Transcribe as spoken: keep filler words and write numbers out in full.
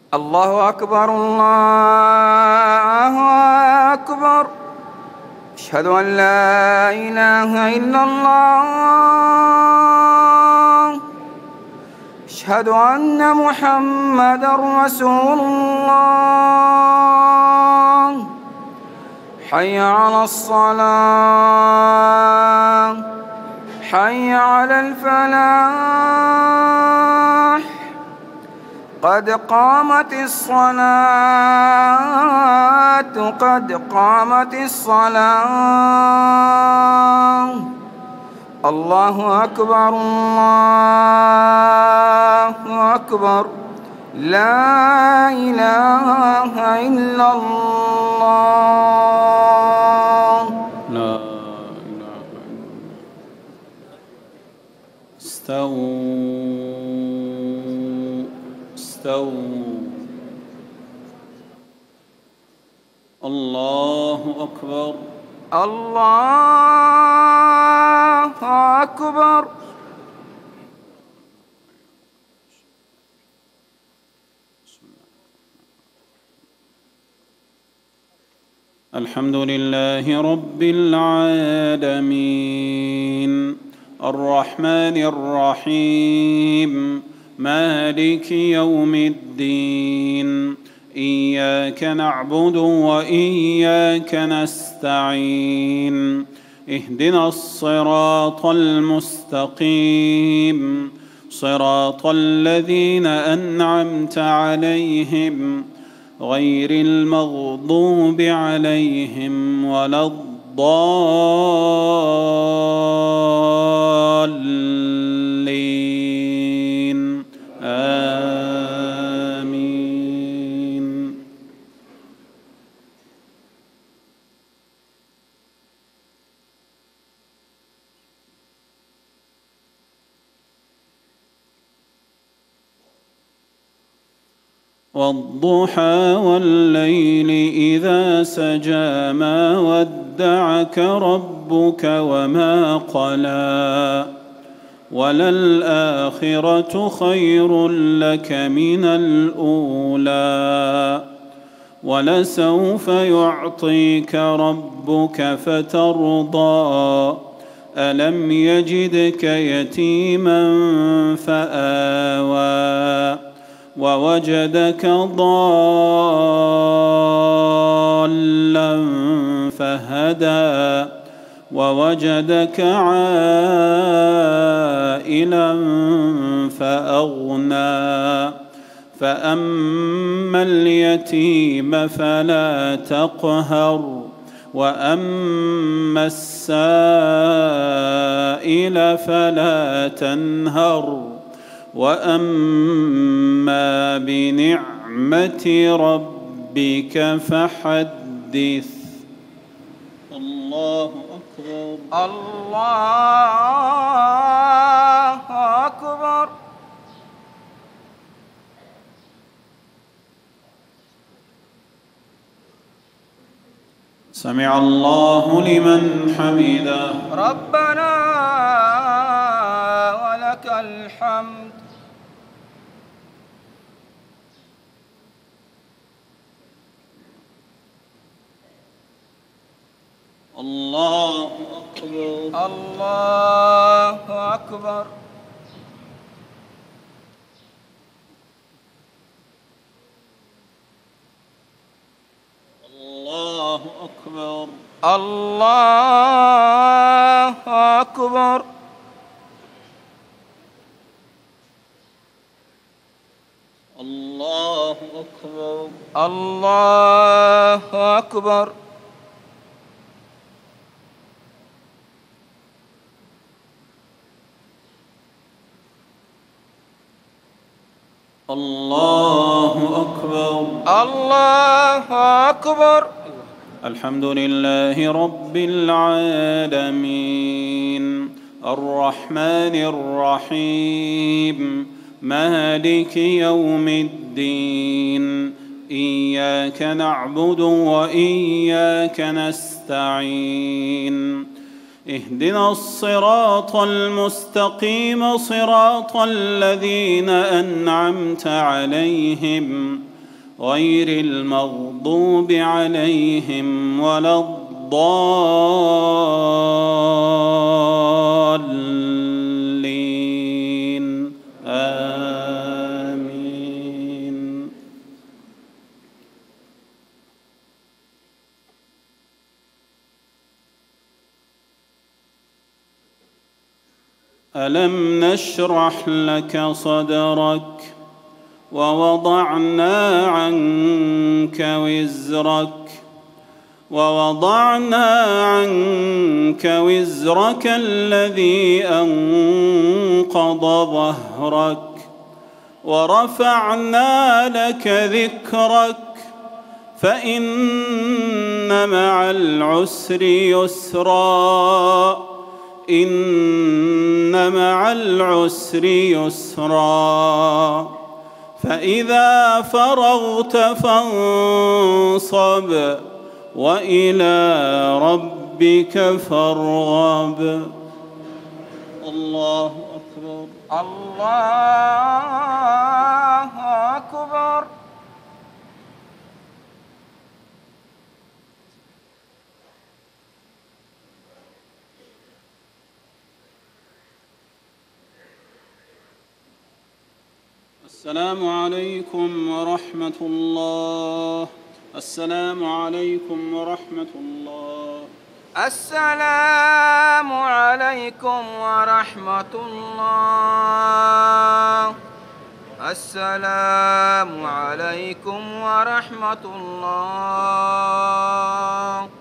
الله أكبر الله أكبر. أشهد أن لا إله إلا الله. أشهد أن محمدًا رسول الله. حي على الصلاة، حي على الفلاح، قد قامت الصلاة، قد قامت الصلاة. الله أكبر الله أكبر. لا إله إلا الله. لا إله إلا الله. استووا استووا. الله أكبر الله أكبر. الحمد لله رب العالمين الرحمن الرحيم مالك يوم الدين. إياك نعبد وإياك نستعين. اهدنا الصراط المستقيم صراط الذين أنعمت عليهم غير المغضوب عليهم ولا الضالين. آمين. والضحى والليل إذا سجى ما ودعك ربك وما قلى وللآخرة خير لك من الأولى ولسوف يعطيك ربك فترضى. ألم يجدك يتيما فآوى ووجدك ضالا فهدى ووجدك عائلا فأغنى. فأما اليتيم فلا تقهر وأما السائل فلا تنهر وأما بنعمة ربك فحدث. الله أكبر الله أكبر. سمع الله لمن حمده. ربنا ولك الحمد. الله أكبر الله أكبر. الله أكبر الله أكبر. الله أكبر الله أكبر. الله أكبر الله أكبر. الحمد لله رب العالمين الرحمن الرحيم مالك يوم الدين. إياك نعبد وإياك نستعين. اهدنا الصراط المستقيم صراط الذين أنعمت عليهم غير المغضوب عليهم ولا الضالين آمين. ألم نشرح لك صدرك ووضعنا عنك وزرك ووضعنا عنك وزرك الذي أنقض ظهرك ورفعنا لك ذكرك فإن مع العسر يسرا إن مع العسر يسرا فإذا فرغت فانصب وإلى ربك فارغب. الله أكبر. الله أكبر. السلام عليكم ورحمة الله. السلام عليكم ورحمة الله. السلام عليكم ورحمة الله. السلام عليكم ورحمة الله.